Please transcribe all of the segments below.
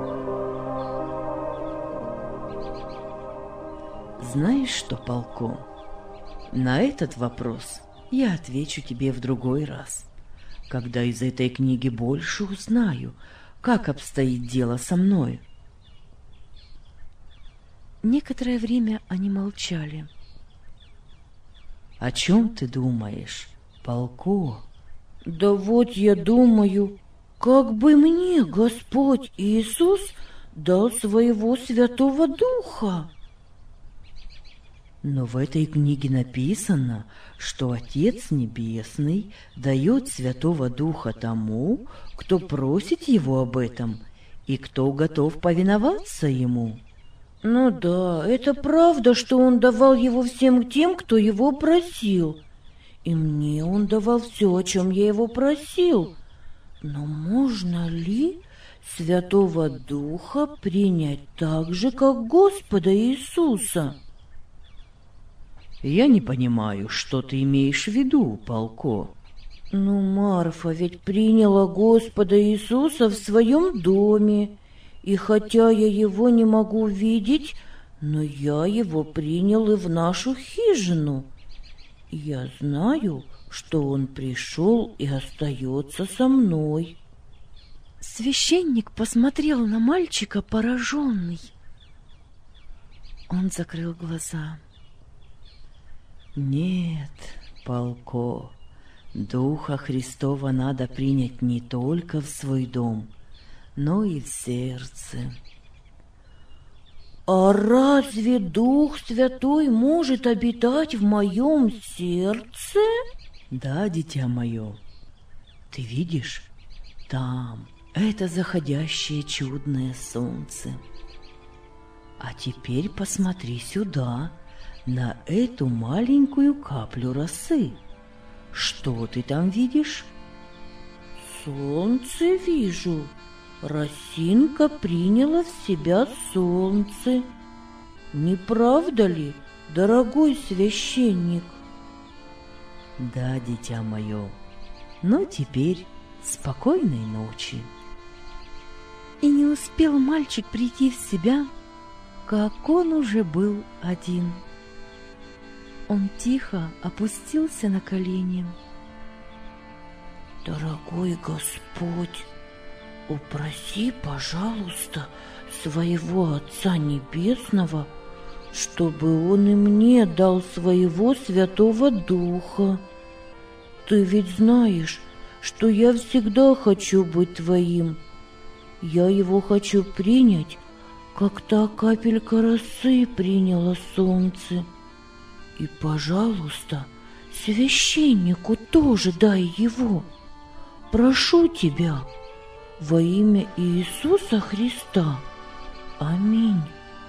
Знаешь что, Полко, на этот вопрос я отвечу тебе в другой раз, когда из этой книги больше узнаю, как обстоит дело со мной. Некоторое время они молчали. О чем ты думаешь, Полко? Да вот я думаю, как бы мне Господь Иисус дал своего Святого Духа. Но в этой книге написано, что Отец Небесный дает Святого Духа тому, кто просит Его об этом и кто готов повиноваться Ему. Ну да, это правда, что Он давал его всем тем, кто его просил. И мне Он давал все, о чем я его просил. Но можно ли Святого Духа принять так же, как Господа Иисуса? Я не понимаю, что ты имеешь в виду, Полко. Ну, Марфа ведь приняла Господа Иисуса в своем доме, и хотя я его не могу видеть, но я его принял и в нашу хижину. Я знаю, что он пришел и остается со мной. Священник посмотрел на мальчика пораженный. Он закрыл глаза. Нет, Полко, Духа Христова надо принять не только в свой дом, но и в сердце. А разве Дух Святой может обитать в моем сердце? Да, дитя мое. Ты видишь, там это заходящее чудное солнце. А теперь посмотри сюда, на эту маленькую каплю росы. Что ты там видишь? Солнце вижу. Росинка приняла в себя солнце. Не правда ли, дорогой священник? Да, дитя мое. Но теперь спокойной ночи. И не успел мальчик прийти в себя, как он уже был один. Он тихо опустился на колени. Дорогой Господь, упроси, пожалуйста, своего Отца Небесного, чтобы Он и мне дал своего Святого Духа. Ты ведь знаешь, что я всегда хочу быть Твоим. Я его хочу принять, как та капелька росы приняла солнце. И, пожалуйста, священнику тоже дай его. Прошу тебя, во имя Иисуса Христа. Аминь.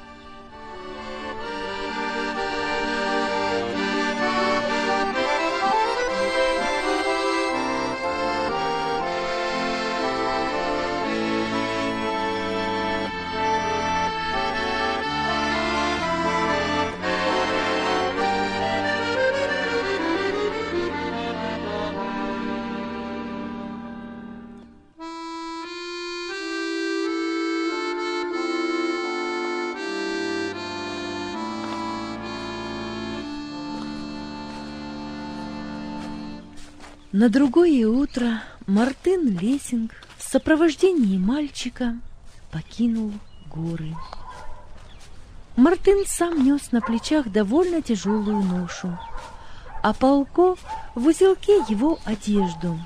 На другое утро Мартын Лессинг в сопровождении мальчика покинул горы. Мартын сам нес на плечах довольно тяжелую ношу, а Полко в узелке его одежду.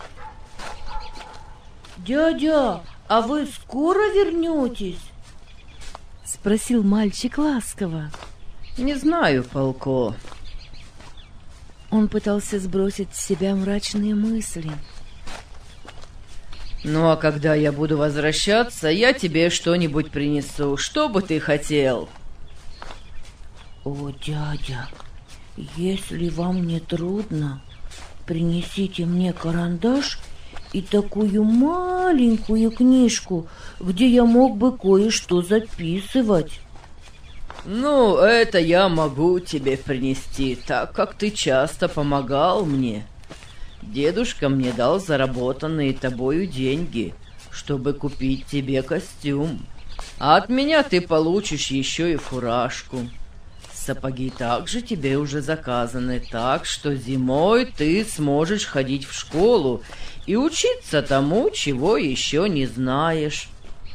«Дядя, а вы скоро вернетесь?» — спросил мальчик ласково. Не знаю, Полко. Он пытался сбросить с себя мрачные мысли. Ну, а когда я буду возвращаться, я тебе что-нибудь принесу. Что бы ты хотел? О, дядя, если вам не трудно, принесите мне карандаш и такую маленькую книжку, где я мог бы кое-что записывать. Ну, это я могу тебе принести, так как ты часто помогал мне. Дедушка мне дал заработанные тобою деньги, чтобы купить тебе костюм. А от меня ты получишь еще и фуражку. Сапоги также тебе уже заказаны, так что зимой ты сможешь ходить в школу и учиться тому, чего еще не знаешь.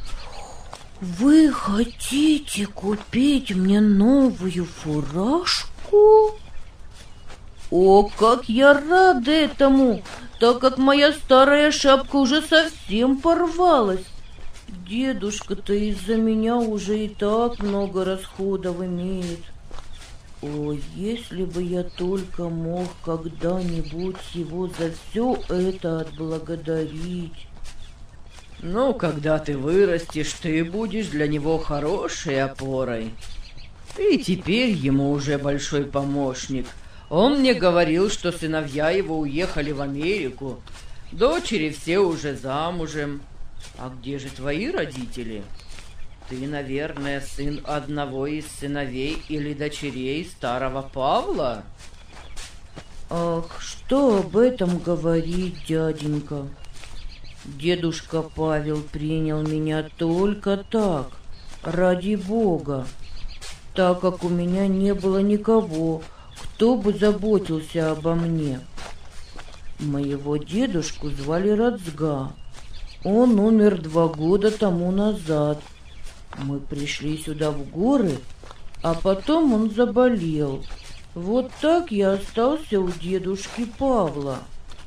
Вы хотите купить мне новую фуражку? О, как я рада этому, так как моя старая шапка уже совсем порвалась. Дедушка-то из-за меня уже и так много расходов имеет. О, если бы я только мог когда-нибудь его за все это отблагодарить. Ну, когда ты вырастешь, ты будешь для него хорошей опорой. Ты теперь ему уже большой помощник. Он мне говорил, что сыновья его уехали в Америку. Дочери все уже замужем. А где же твои родители? Ты, наверное, сын одного из сыновей или дочерей старого Павла? Ах, что об этом говорить, дяденька? Дедушка Павел принял меня только так, ради Бога, так как у меня не было никого, кто бы заботился обо мне. Моего дедушку звали Рацга. Он умер 2 года тому назад. Мы пришли сюда в горы, а потом он заболел. Вот так я остался у дедушки Павла.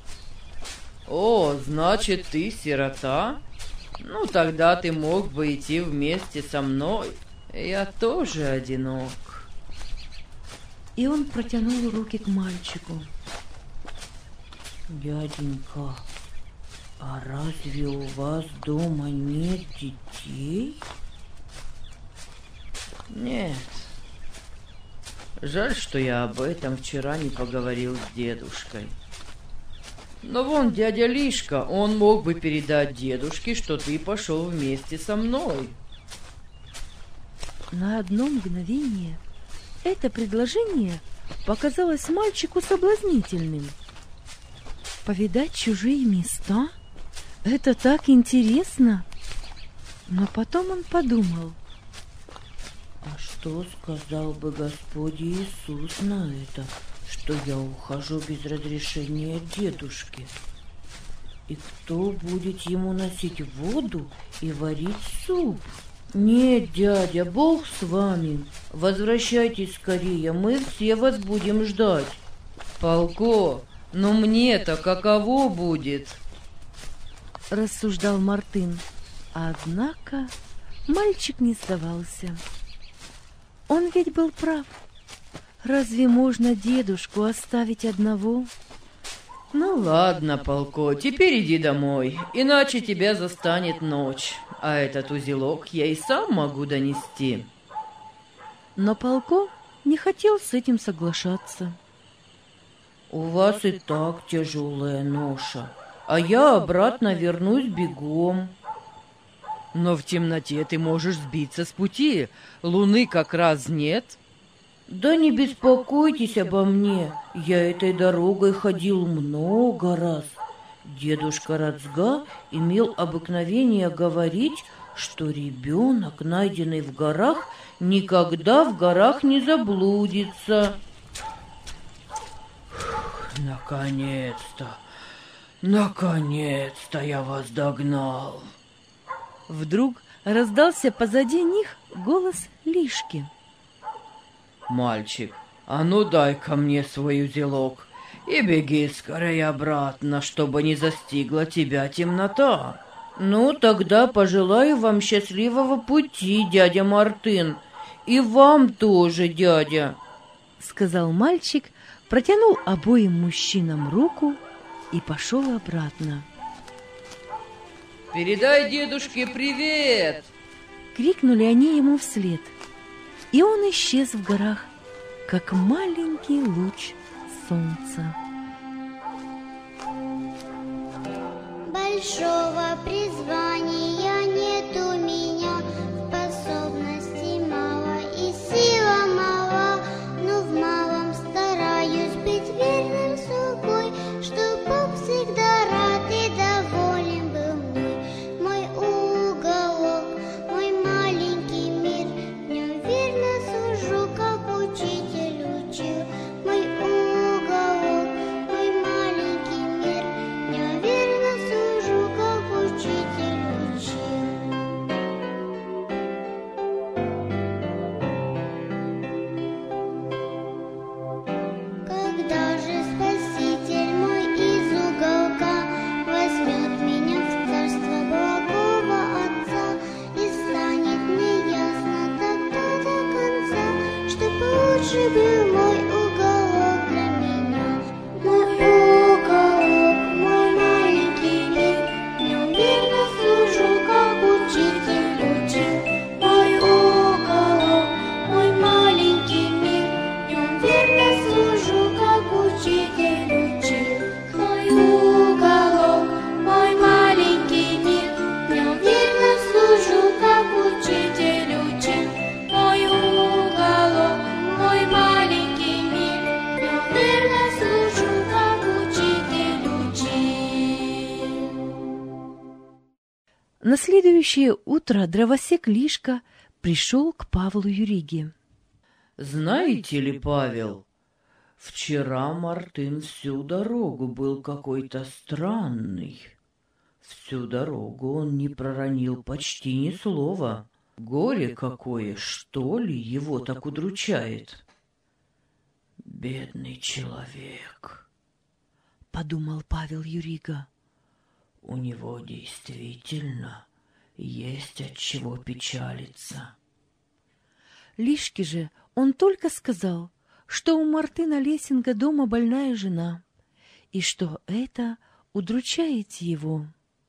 О, значит, ты сирота? Ну, тогда ты мог бы идти вместе со мной. Я тоже одинок. И он протянул руки к мальчику. Дяденька, а разве у вас дома нет детей? Нет. Жаль, что я об этом вчера не поговорил с дедушкой. Но вон дядя Лишка, он мог бы передать дедушке, что ты пошел вместе со мной. На одно мгновение это предложение показалось мальчику соблазнительным. Повидать чужие места — это так интересно. Но потом он подумал. А что сказал бы Господь Иисус на это, что я ухожу без разрешения дедушки? И кто будет ему носить воду и варить суп? Нет, дядя, Бог с вами. Возвращайтесь скорее, мы все вас будем ждать. Полко, но мне-то каково будет? Рассуждал Мартын. Однако мальчик не сдавался. Он ведь был прав. Разве можно дедушку оставить одного? Ну ладно, Полко, теперь иди домой, иначе тебя застанет ночь, а этот узелок я и сам могу донести. Но Полко не хотел с этим соглашаться. У вас и так тяжелая ноша, а я обратно вернусь бегом. Но в темноте ты можешь сбиться с пути, луны как раз нет. Да не беспокойтесь обо мне, я этой дорогой ходил много раз. Дедушка Рацга имел обыкновение говорить, что ребенок, найденный в горах, никогда в горах не заблудится. Наконец-то я вас догнал. Вдруг раздался позади них голос Лишки. Мальчик, а ну дай-ка мне свой узелок и беги скорее обратно, чтобы не застигла тебя темнота. Ну, тогда пожелаю вам счастливого пути, дядя Мартын, и вам тоже, дядя, сказал мальчик, протянул обоим мужчинам руку и пошел обратно. Передай дедушке привет! Крикнули они ему вслед, и он исчез в горах, как маленький луч солнца. Большого призвания нет у меня, способностей мало и сила мала, но в малом стараюсь быть верным слугой, чтоб Бог всегда рад и доволен был мной. Мой уголок, мой маленький На следующее утро дровосек Лишка пришел к Павлу Юриге. «Знаете ли, Павел, вчера Мартын всю дорогу был какой-то странный. Всю дорогу он не проронил почти ни слова. Горе какое, что ли, его так удручает?» «Бедный человек», — подумал Павел Юрига. «У него действительно есть от чего печалиться». Лишке же он только сказал, что у Мартына Лесинга дома больная жена, и что это удручает его.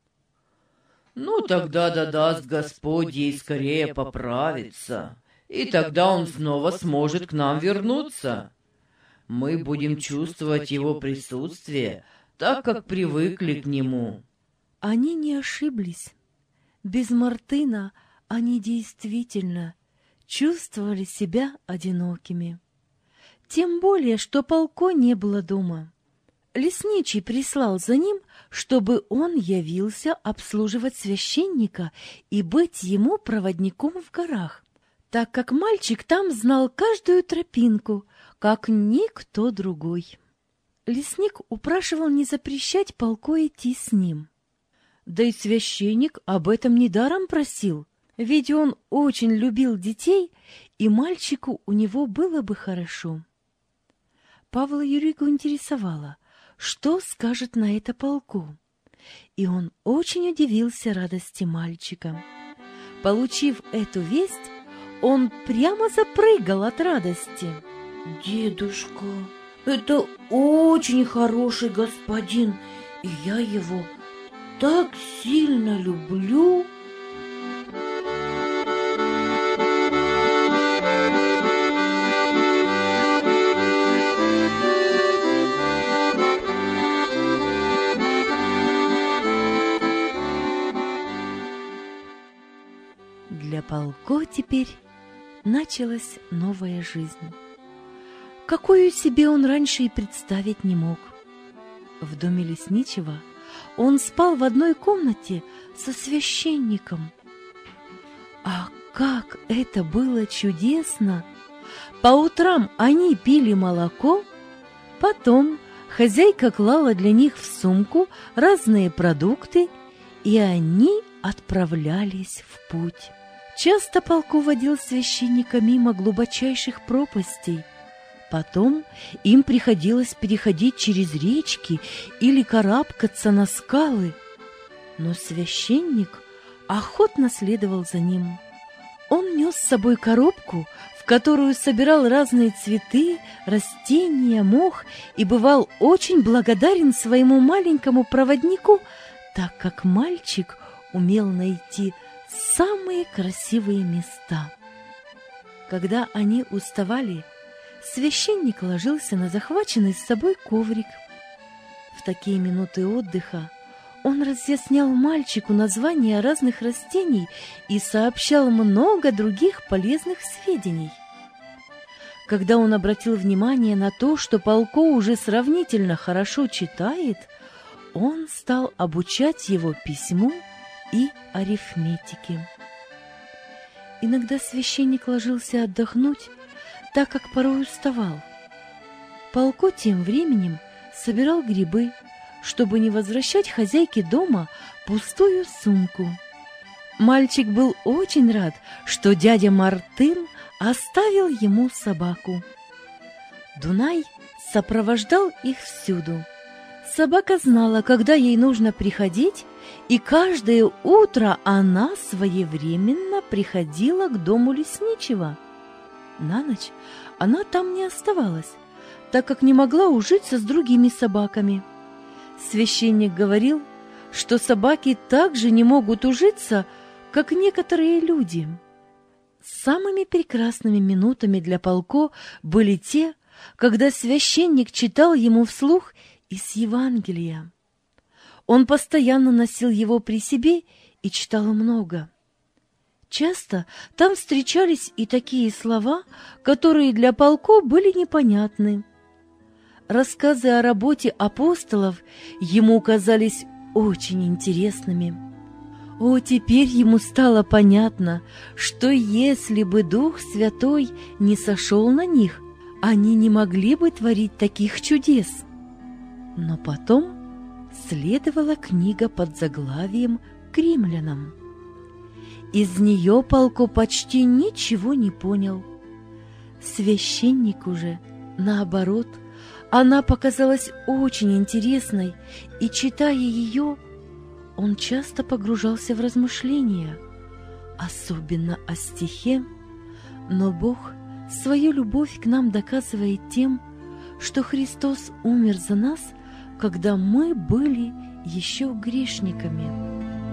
«Ну, тогда да даст Господь ей скорее поправиться, и тогда он снова сможет к нам вернуться. Мы будем чувствовать его присутствие, так как привыкли к нему». Они не ошиблись. Без Мартына они действительно чувствовали себя одинокими. Тем более, что Полко не было дома. Лесничий прислал за ним, чтобы он явился обслуживать священника и быть ему проводником в горах, так как мальчик там знал каждую тропинку, как никто другой. Лесник упрашивал не запрещать Полко идти с ним. Да и священник об этом недаром просил, ведь он очень любил детей, и мальчику у него было бы хорошо. Павла Юригу интересовало, что скажет на это Полко, и он очень удивился радости мальчика. Получив эту весть, он прямо запрыгал от радости. «Дедушка, это очень хороший господин, и я его так сильно люблю!» Для Полко теперь началась новая жизнь, какую себе он раньше и представить не мог. В доме лесничего он спал в одной комнате со священником. А как это было чудесно! По утрам они пили молоко, потом хозяйка клала для них в сумку разные продукты, и они отправлялись в путь. Часто Полко водил священника мимо глубочайших пропастей. Потом им приходилось переходить через речки или карабкаться на скалы. Но священник охотно следовал за ним. Он нес с собой коробку, в которую собирал разные цветы, растения, мох, и бывал очень благодарен своему маленькому проводнику, так как мальчик умел найти самые красивые места. Когда они уставали, священник ложился на захваченный с собой коврик. В такие минуты отдыха он разъяснял мальчику названия разных растений и сообщал много других полезных сведений. Когда он обратил внимание на то, что Полко уже сравнительно хорошо читает, он стал обучать его письму и арифметике. Иногда священник ложился отдохнуть, так как порой уставал. Полко тем временем собирал грибы, чтобы не возвращать хозяйке дома пустую сумку. Мальчик был очень рад, что дядя Мартын оставил ему собаку. Дунай сопровождал их всюду. Собака знала, когда ей нужно приходить, и каждое утро она своевременно приходила к дому лесничего. На ночь она там не оставалась, так как не могла ужиться с другими собаками. Священник говорил, что собаки также не могут ужиться, как некоторые люди. Самыми прекрасными минутами для Полко были те, когда священник читал ему вслух из Евангелия. Он постоянно носил его при себе и читал много. Часто там встречались и такие слова, которые для Полко были непонятны. Рассказы о работе апостолов ему казались очень интересными. О, теперь ему стало понятно, что если бы Дух Святой не сошел на них, они не могли бы творить таких чудес. Но потом следовала книга под заглавием «К римлянам». Из нее Палко почти ничего не понял. Священнику же, наоборот, она показалась очень интересной, и, читая ее, он часто погружался в размышления, особенно о стихе, но Бог свою любовь к нам доказывает тем, что Христос умер за нас, когда мы были еще грешниками.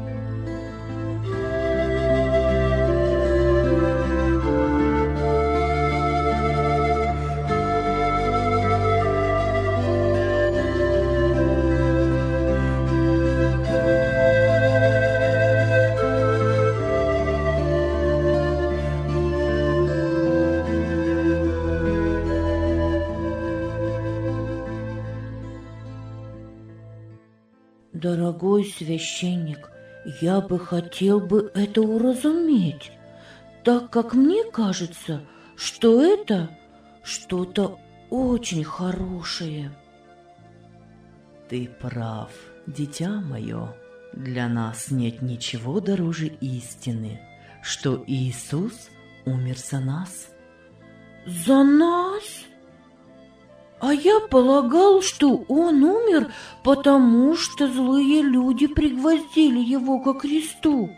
Дорогой священник, я бы хотел бы это уразуметь, так как мне кажется, что это что-то очень хорошее. Ты прав, дитя мое. Для нас нет ничего дороже истины, что Иисус умер за нас. За нас? А я полагал, что он умер, потому что злые люди пригвоздили его ко кресту.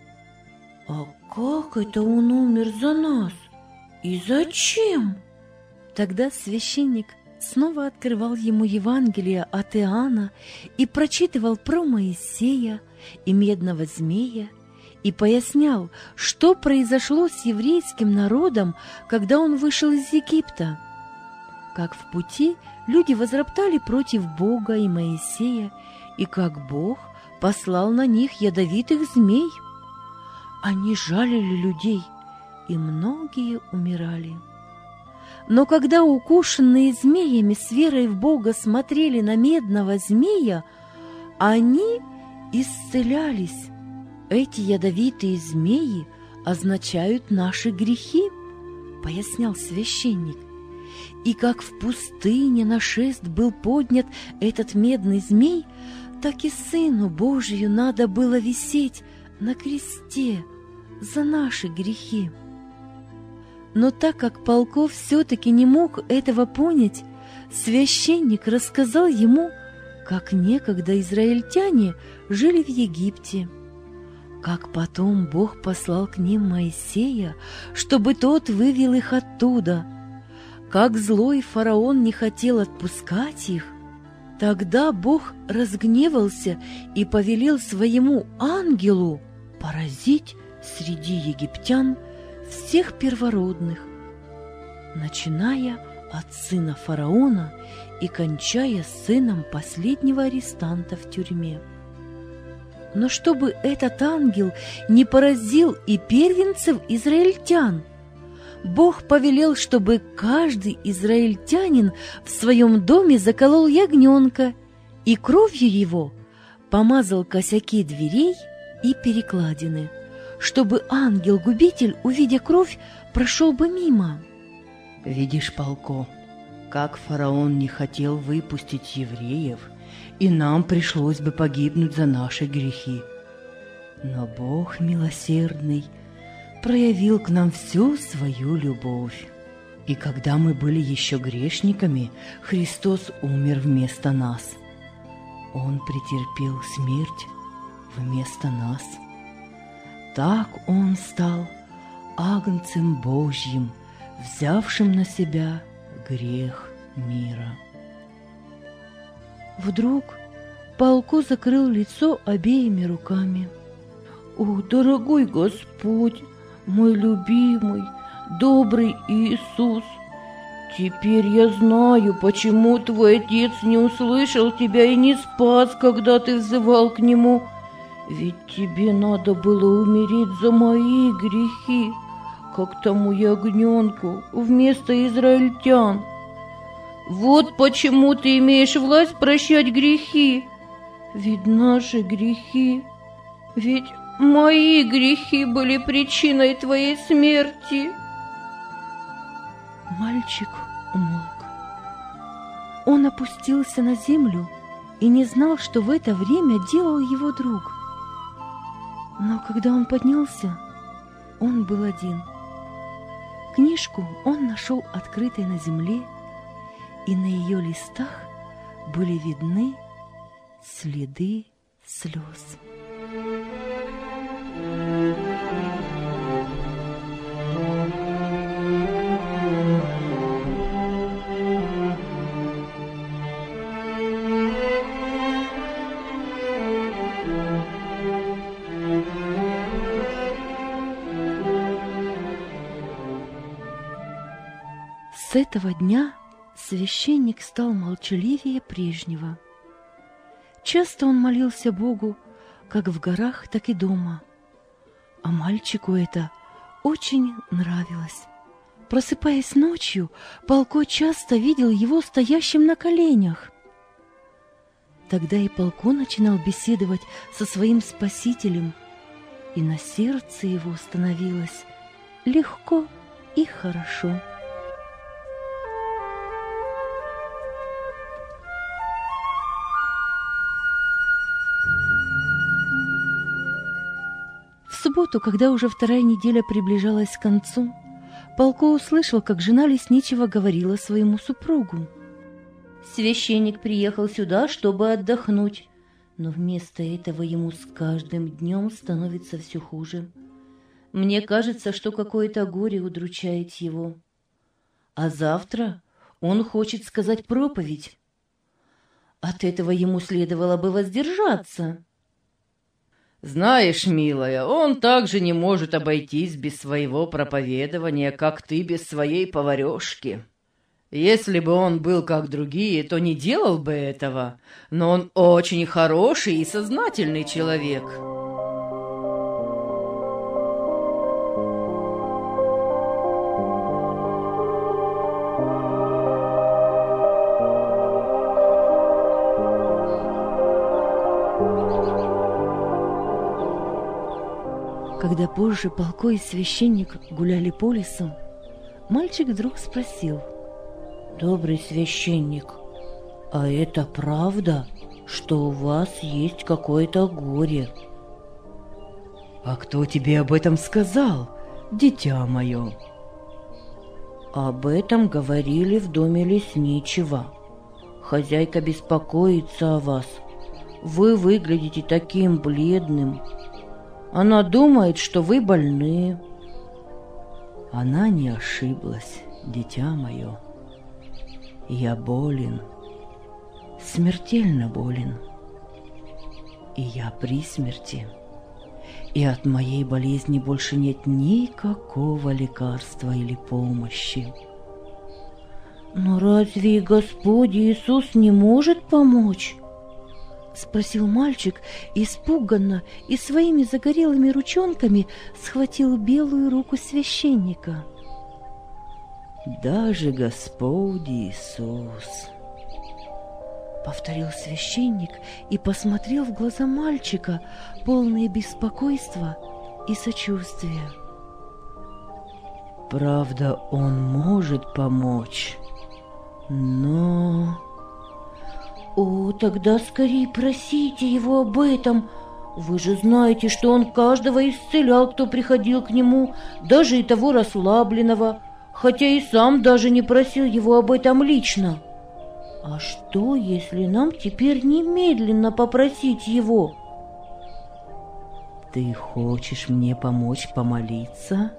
А как это он умер за нас? И зачем? Тогда священник снова открывал ему Евангелие от Иоанна и прочитывал про Моисея и медного змея, и пояснял, что произошло с еврейским народом, когда он вышел из Египта. Как в пути люди возроптали против Бога и Моисея, и как Бог послал на них ядовитых змей. Они жалили людей, и многие умирали. Но когда укушенные змеями с верой в Бога смотрели на медного змея, они исцелялись. Эти ядовитые змеи означают наши грехи, пояснял священник. И как в пустыне на шест был поднят этот медный змей, так и Сыну Божию надо было висеть на кресте за наши грехи. Но так как Палко все-таки не мог этого понять, священник рассказал ему, как некогда израильтяне жили в Египте, как потом Бог послал к ним Моисея, чтобы тот вывел их оттуда, как злой фараон не хотел отпускать их. Тогда Бог разгневался и повелел своему ангелу поразить среди египтян всех первородных, начиная от сына фараона и кончая сыном последнего арестанта в тюрьме. Но чтобы этот ангел не поразил и первенцев израильтян, Бог повелел, чтобы каждый израильтянин в своем доме заколол ягненка и кровью его помазал косяки дверей и перекладины, чтобы ангел-губитель, увидя кровь, прошел бы мимо. Видишь, Палко, как фараон не хотел выпустить евреев, и нам пришлось бы погибнуть за наши грехи. Но Бог милосердный проявил к нам всю свою любовь. И когда мы были еще грешниками, Христос умер вместо нас. Он претерпел смерть вместо нас. Так Он стал Агнцем Божьим, взявшим на себя грех мира. Вдруг Палко закрыл лицо обеими руками. «О, дорогой Господь, мой любимый, добрый Иисус, теперь я знаю, почему твой отец не услышал тебя и не спас, когда ты взывал к нему. Ведь тебе надо было умереть за мои грехи, как тому ягненку вместо израильтян. Вот почему ты имеешь власть прощать грехи. Ведь наши грехи, ведь мои грехи были причиной твоей смерти. Мальчик умолк. Он опустился на землю и не знал, что в это время делал его друг. Но когда он поднялся, он был один. Книжку он нашел открытой на земле, и на ее листах были видны следы слез. С этого дня священник стал молчаливее прежнего. Часто он молился Богу, как в горах, так и дома. А мальчику это очень нравилось. Просыпаясь ночью, Полко часто видел его стоящим на коленях. Тогда и Полко начинал беседовать со своим Спасителем, и на сердце его становилось легко и хорошо. В субботу, когда уже вторая неделя приближалась к концу, Полко услышал, как жена лесничего говорила своему супругу. Священник приехал сюда, чтобы отдохнуть, но вместо этого ему с каждым днем становится все хуже. Мне кажется, что какое-то горе удручает его. А завтра он хочет сказать проповедь. От этого ему следовало бы воздержаться. Знаешь, милая, он также не может обойтись без своего проповедования, как ты без своей поварёшки. Если бы он был как другие, то не делал бы этого, но он очень хороший и сознательный человек. Когда позже Полко и священник гуляли по лесу, мальчик вдруг спросил: «Добрый священник, а это правда, что у вас есть какое-то горе?» «А кто тебе об этом сказал, дитя мое?» «Об этом говорили в доме лесничего. Хозяйка беспокоится о вас. Вы выглядите таким бледным. Она думает, что вы больны». Она не ошиблась, дитя мое. Я болен, смертельно болен, и я при смерти, и от моей болезни больше нет никакого лекарства или помощи. «Но разве Господь Иисус не может помочь?» — спросил мальчик испуганно и своими загорелыми ручонками схватил белую руку священника. «Даже Господь Иисус», — повторил священник и посмотрел в глаза мальчика, полные беспокойства и сочувствия. «Правда, Он может помочь, но...» «О, тогда скорее просите его об этом. Вы же знаете, что он каждого исцелял, кто приходил к нему, даже и того расслабленного, хотя и сам даже не просил его об этом лично. А что, если нам теперь немедленно попросить его?» «Ты хочешь мне помочь помолиться?»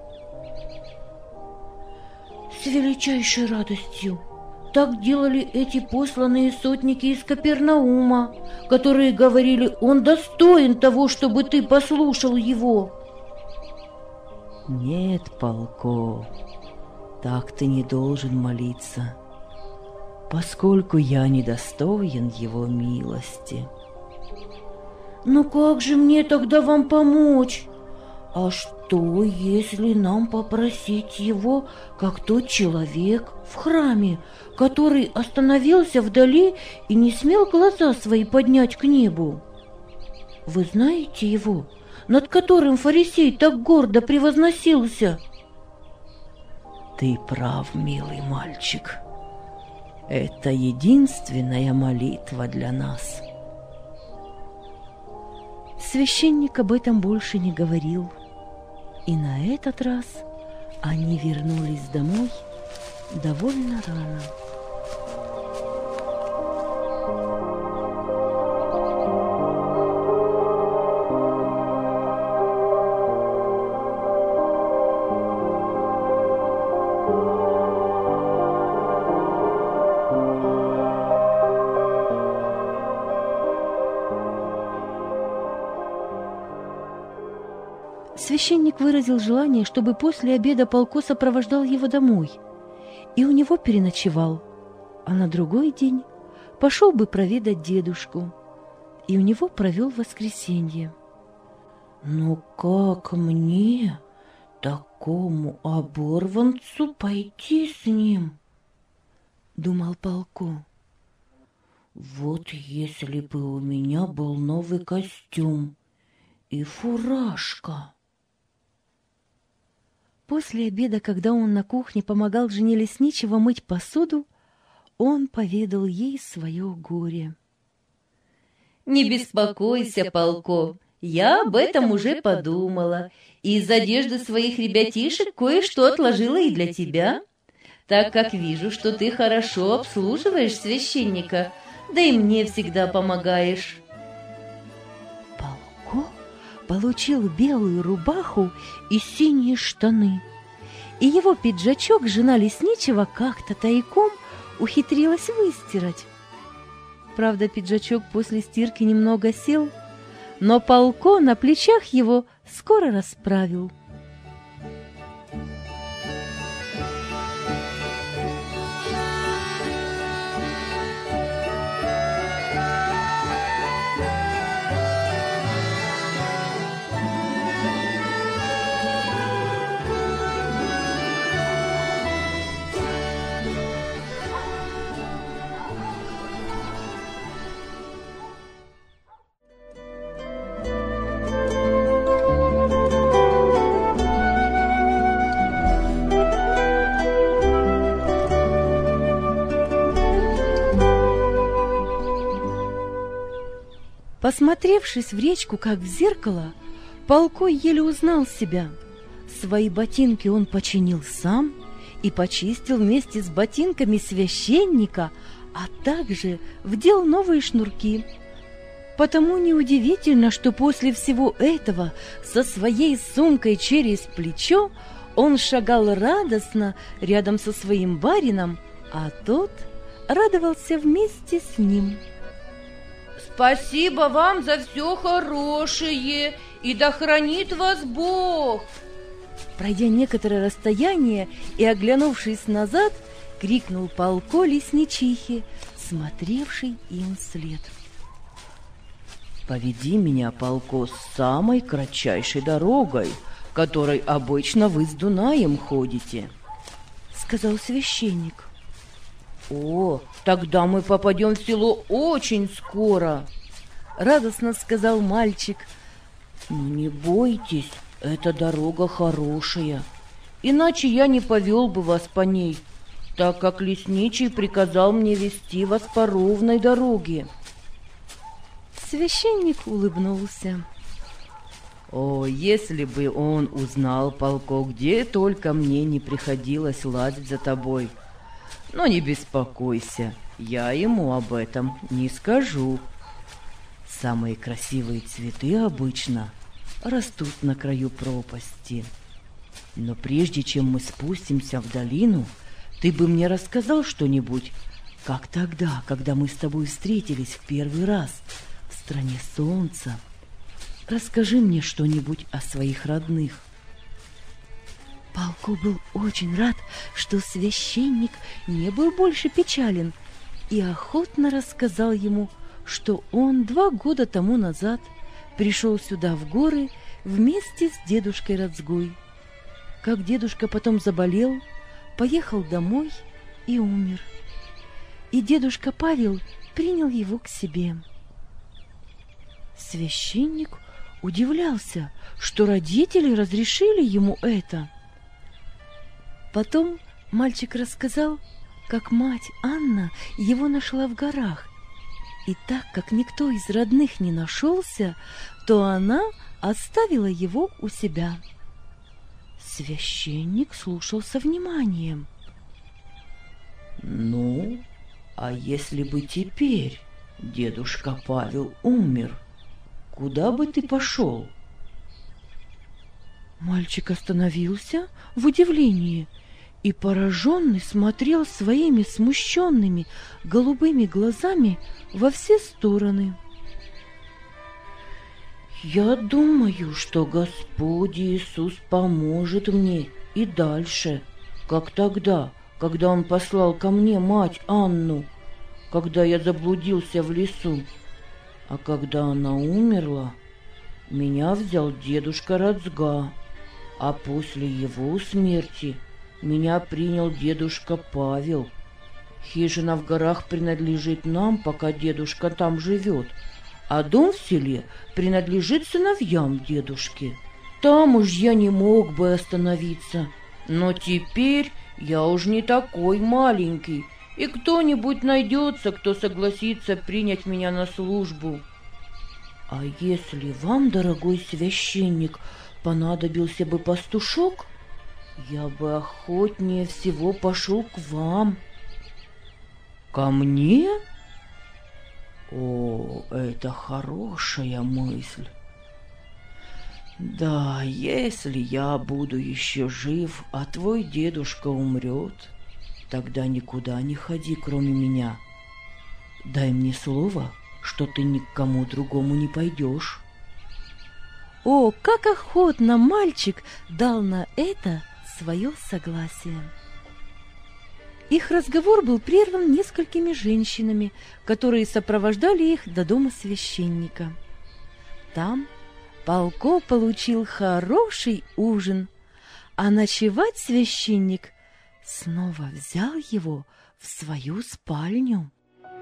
«С величайшей радостью. Так делали эти посланные сотники из Капернаума, которые говорили: он достоин того, чтобы ты послушал его». «Нет, Полко, так ты не должен молиться, поскольку я недостоин его милости». «Но как же мне тогда вам помочь? А что, если нам попросить его, как тот человек в храме, который остановился вдали и не смел глаза свои поднять к небу? Вы знаете его? над которым фарисей так гордо превозносился? Ты прав, милый мальчик. Это единственная молитва для нас. Священник об этом больше не говорил. И на этот раз они вернулись домой довольно рано. Священник выразил желание, чтобы после обеда Полко сопровождал его домой, и у него переночевал, а на другой день пошел бы проведать дедушку, и у него провел воскресенье. Но как мне, такому оборванцу, пойти с ним? Думал Полко. Вот если бы у меня был новый костюм и фуражка. После обеда, когда он на кухне помогал жене Лесничего мыть посуду, он поведал ей свое горе. «Не беспокойся, Полко, я об этом уже подумала, и из одежды своих ребятишек кое-что отложила и для тебя, так как вижу, что ты хорошо обслуживаешь священника, да и мне всегда помогаешь». Полко получил белую рубаху и синие штаны, и его пиджачок жена Лесничего как-то тайком ухитрилась выстирать. Правда, пиджачок после стирки немного сел, но Полко на плечах его скоро расправил. Посмотревшись в речку, как в зеркало, Полко еле узнал себя. Свои ботинки он починил сам и почистил вместе с ботинками священника, а также вдел новые шнурки. Потому неудивительно, что после всего этого со своей сумкой через плечо он шагал радостно рядом со своим барином, а тот радовался вместе с ним. Спасибо вам за все хорошее, и да хранит вас Бог. Пройдя некоторое расстояние и оглянувшись назад, крикнул Полко лесничихе, смотревший им вслед. Поведи меня, Полко, самой кратчайшей дорогой, которой обычно вы с Дунаем ходите, сказал священник. О, тогда мы попадем в село очень скоро, радостно сказал мальчик. Не бойтесь, эта дорога хорошая, иначе я не повел бы вас по ней, так как лесничий приказал мне вести вас по ровной дороге. Священник улыбнулся. О, если бы он узнал, Полко, где только мне не приходилось лазить за тобой. Но не беспокойся, я ему об этом не скажу. Самые красивые цветы обычно растут на краю пропасти. Но прежде чем мы спустимся в долину, ты бы мне рассказал что-нибудь, как тогда, когда мы с тобой встретились в первый раз в стране солнца. Расскажи мне что-нибудь о своих родных. Полко был очень рад, что священник не был больше печален, и охотно рассказал ему, что он 2 года тому назад пришел сюда в горы вместе с дедушкой Рацгой. Как дедушка потом заболел, поехал домой и умер. И дедушка Павел принял его к себе. Священник удивлялся, что родители разрешили ему это. Потом мальчик рассказал, как мать Анна его нашла в горах, и так как никто из родных не нашелся, то она оставила его у себя. Священник слушал со вниманием. Ну, а если бы теперь дедушка Павел умер, куда бы ты пошел? Мальчик остановился в удивлении и пораженный смотрел своими смущенными голубыми глазами во все стороны. Я думаю, что Господь Иисус поможет мне и дальше, как тогда, когда Он послал ко мне мать Анну, когда я заблудился в лесу. А когда она умерла, меня взял дедушка Рацга, а после его смерти меня принял дедушка Павел. Хижина в горах принадлежит нам, пока дедушка там живет, а дом в селе принадлежит сыновьям дедушки. Там уж я не мог бы остановиться, но теперь я уж не такой маленький, и кто-нибудь найдется, кто согласится принять меня на службу. А если вам, дорогой священник, понадобился бы пастушок, я бы охотнее всего пошел к вам. Ко мне? О, это хорошая мысль. Да, если я буду еще жив, а твой дедушка умрет, тогда никуда не ходи, кроме меня. Дай мне слово, что ты ни к кому другому не пойдешь. О, как охотно мальчик дал на это свое согласие. Их разговор был прерван несколькими женщинами, которые сопровождали их до дома священника. Там Палко получил хороший ужин, а ночевать священник снова взял его в свою спальню.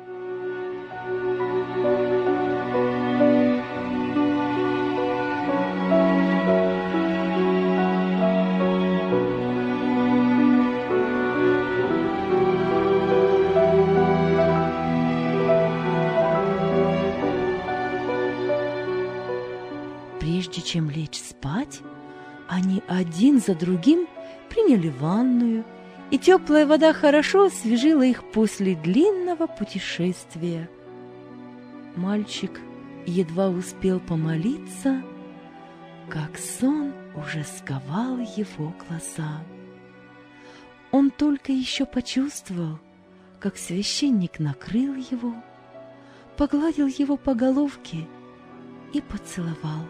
Прежде чем лечь спать, они один за другим приняли ванную, и теплая вода хорошо освежила их после длинного путешествия. Мальчик едва успел помолиться, как сон уже сковал его глаза. Он только еще почувствовал, как священник накрыл его, погладил его по головке и поцеловал.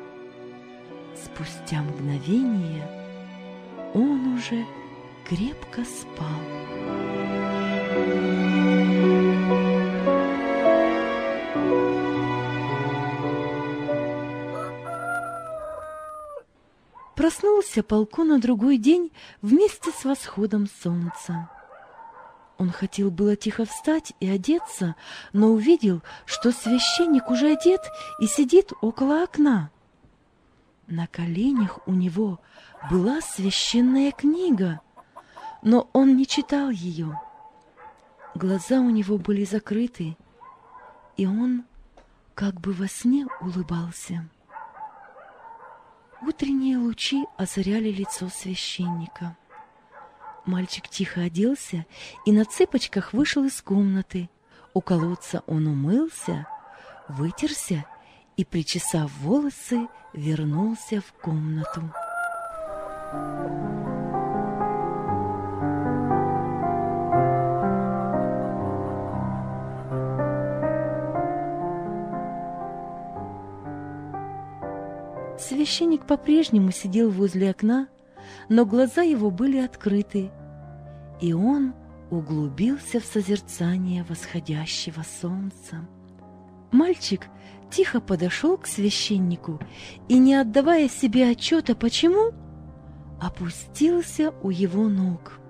Спустя мгновение он уже крепко спал. Проснулся Палко на другой день вместе с восходом солнца. Он хотел было тихо встать и одеться, но увидел, что священник уже одет и сидит около окна. На коленях у него была священная книга, но он не читал ее. Глаза у него были закрыты, и он как бы во сне улыбался. Утренние лучи озаряли лицо священника. Мальчик тихо оделся и на цыпочках вышел из комнаты. У колодца он умылся, вытерся и, причесав волосы, вернулся в комнату. Священник по-прежнему сидел возле окна, но глаза его были открыты, и он углубился в созерцание восходящего солнца. Мальчик тихо подошел к священнику и, не отдавая себе отчета, почему, опустился у его ног.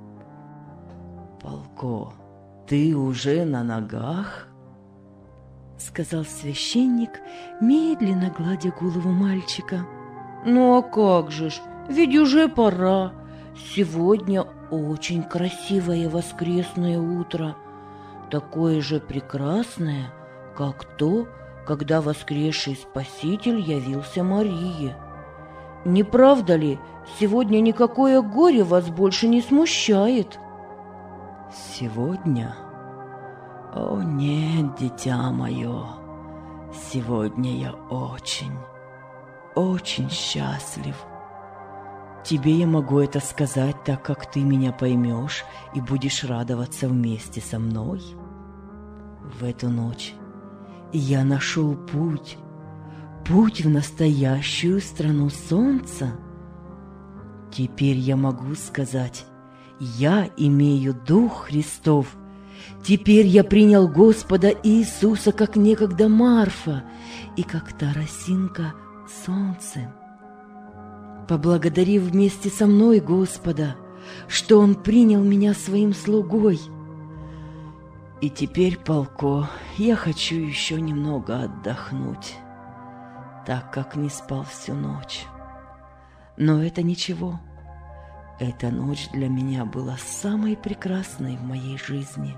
Палко, ты уже на ногах? сказал священник, медленно гладя голову мальчика. Ну а как же ж, ведь уже пора. Сегодня очень красивое воскресное утро, такое же прекрасное, как то, когда воскресший Спаситель явился Марии. Не правда ли, сегодня никакое горе вас больше не смущает? Сегодня? О нет, дитя мое, сегодня я очень, очень счастлив. Тебе я могу это сказать, так как ты меня поймешь и будешь радоваться вместе со мной. В эту ночь я нашел путь в настоящую страну солнца. Теперь я могу сказать, я имею Дух Христов. Теперь я принял Господа Иисуса, как некогда Марфа и как та росинка солнце. Поблагодари вместе со мной Господа, что Он принял меня своим слугой. И теперь, Полко, я хочу еще немного отдохнуть, так как не спал всю ночь. Но это ничего. Эта ночь для меня была самой прекрасной в моей жизни.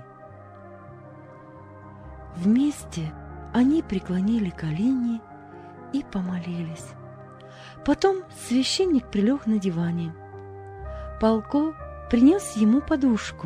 Вместе они преклонили колени и помолились. Потом священник прилег на диване. Полко принес ему подушку.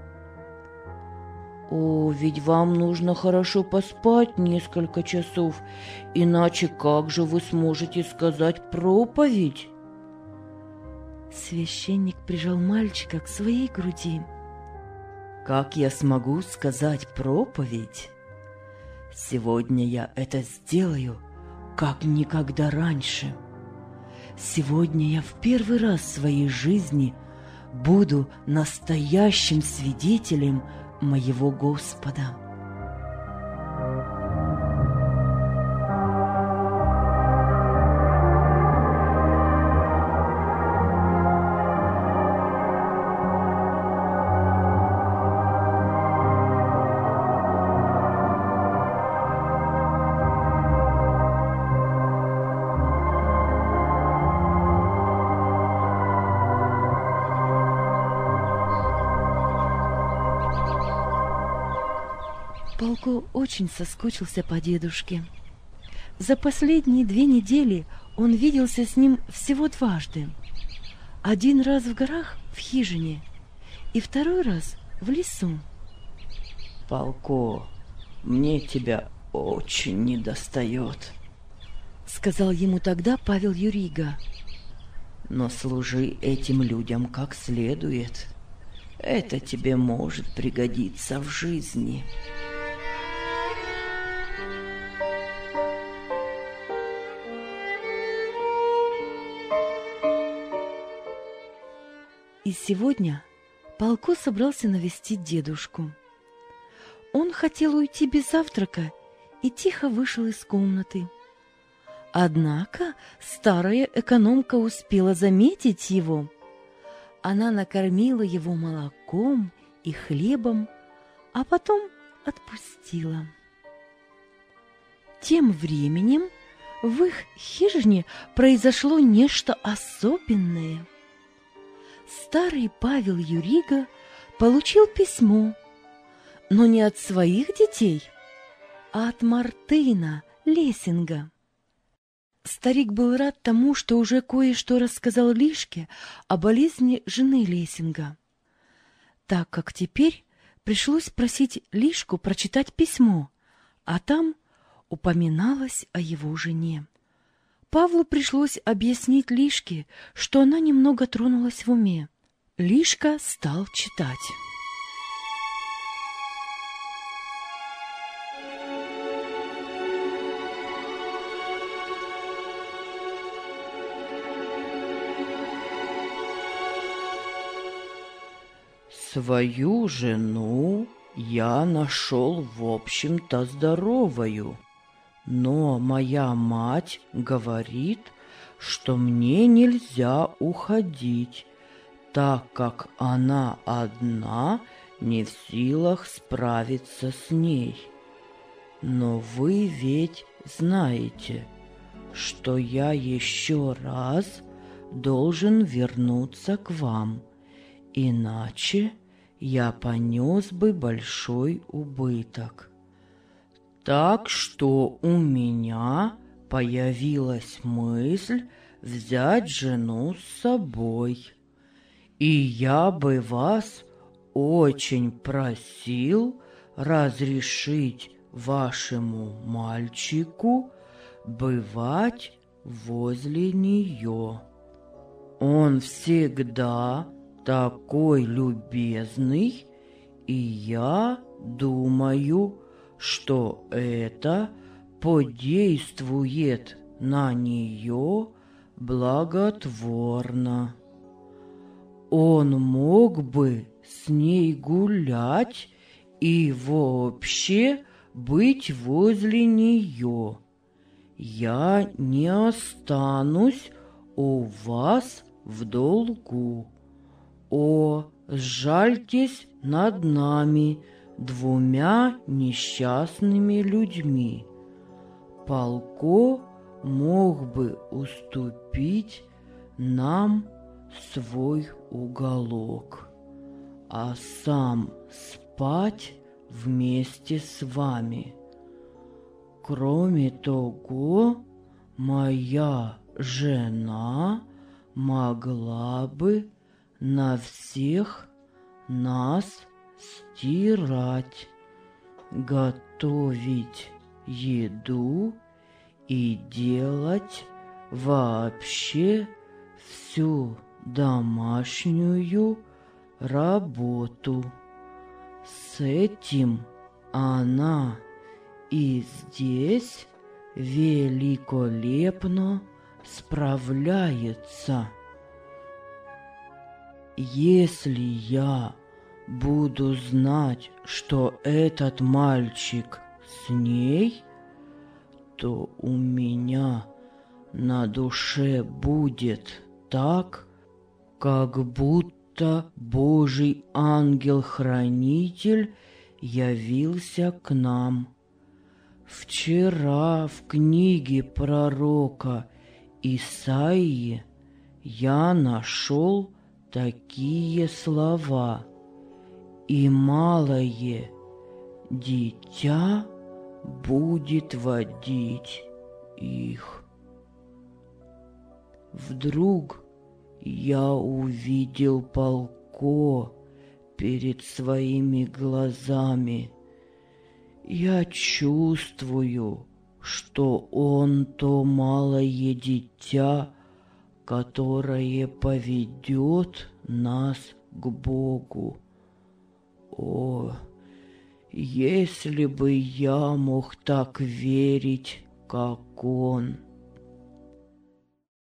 О, ведь вам нужно хорошо поспать несколько часов, иначе как же вы сможете сказать проповедь? Священник прижал мальчика к своей груди. Как я смогу сказать проповедь? Сегодня я это сделаю, как никогда раньше. Сегодня я в первый раз в своей жизни буду настоящим свидетелем моего Господа. Полко очень соскучился по дедушке. За последние 2 недели он виделся с ним всего дважды. Один раз в горах, в хижине, и второй раз в лесу. Полко, мне тебя очень недостает, сказал ему тогда Павел Юрига. Но служи этим людям как следует. Это тебе может пригодиться в жизни. И сегодня Полко собрался навестить дедушку. Он хотел уйти без завтрака и тихо вышел из комнаты. Однако старая экономка успела заметить его. Она накормила его молоком и хлебом, а потом отпустила. Тем временем в их хижине произошло нечто особенное. Старый Павел Юрига получил письмо, но не от своих детей, а от Мартына Лессинга. Старик был рад тому, что уже кое-что рассказал Лишке о болезни жены Лессинга, так как теперь пришлось просить Лишку прочитать письмо, а там упоминалось о его жене. Павлу пришлось объяснить Лишке, что она немного тронулась в уме. Лишка стал читать. Свою жену я нашел, в общем-то, здоровою. Но моя мать говорит, что мне нельзя уходить, так как она одна не в силах справиться с ней. Но вы ведь знаете, что я еще раз должен вернуться к вам, иначе я понес бы большой убыток. Так что у меня появилась мысль взять жену с собой. И я бы вас очень просил разрешить вашему мальчику бывать возле нее. Он всегда такой любезный, и я думаю, что это подействует на нее благотворно. Он мог бы с ней гулять и вообще быть возле нее. Я не останусь у вас в долгу. О, сжальтесь над нами, двумя несчастными людьми. Полко мог бы уступить нам свой уголок, а сам спать вместе с вами. Кроме того, моя жена могла бы на всех нас стирать, готовить еду и делать вообще всю домашнюю работу. С этим она и здесь великолепно справляется. Если я буду знать, что этот мальчик с ней, то у меня на душе будет так, как будто Божий ангел-хранитель явился к нам. Вчера в книге пророка Исаии я нашел такие слова: «И малое дитя будет водить их». Вдруг я увидел Полко перед своими глазами. Я чувствую, что он то малое дитя, которое поведет нас к Богу. О, если бы я мог так верить, как он!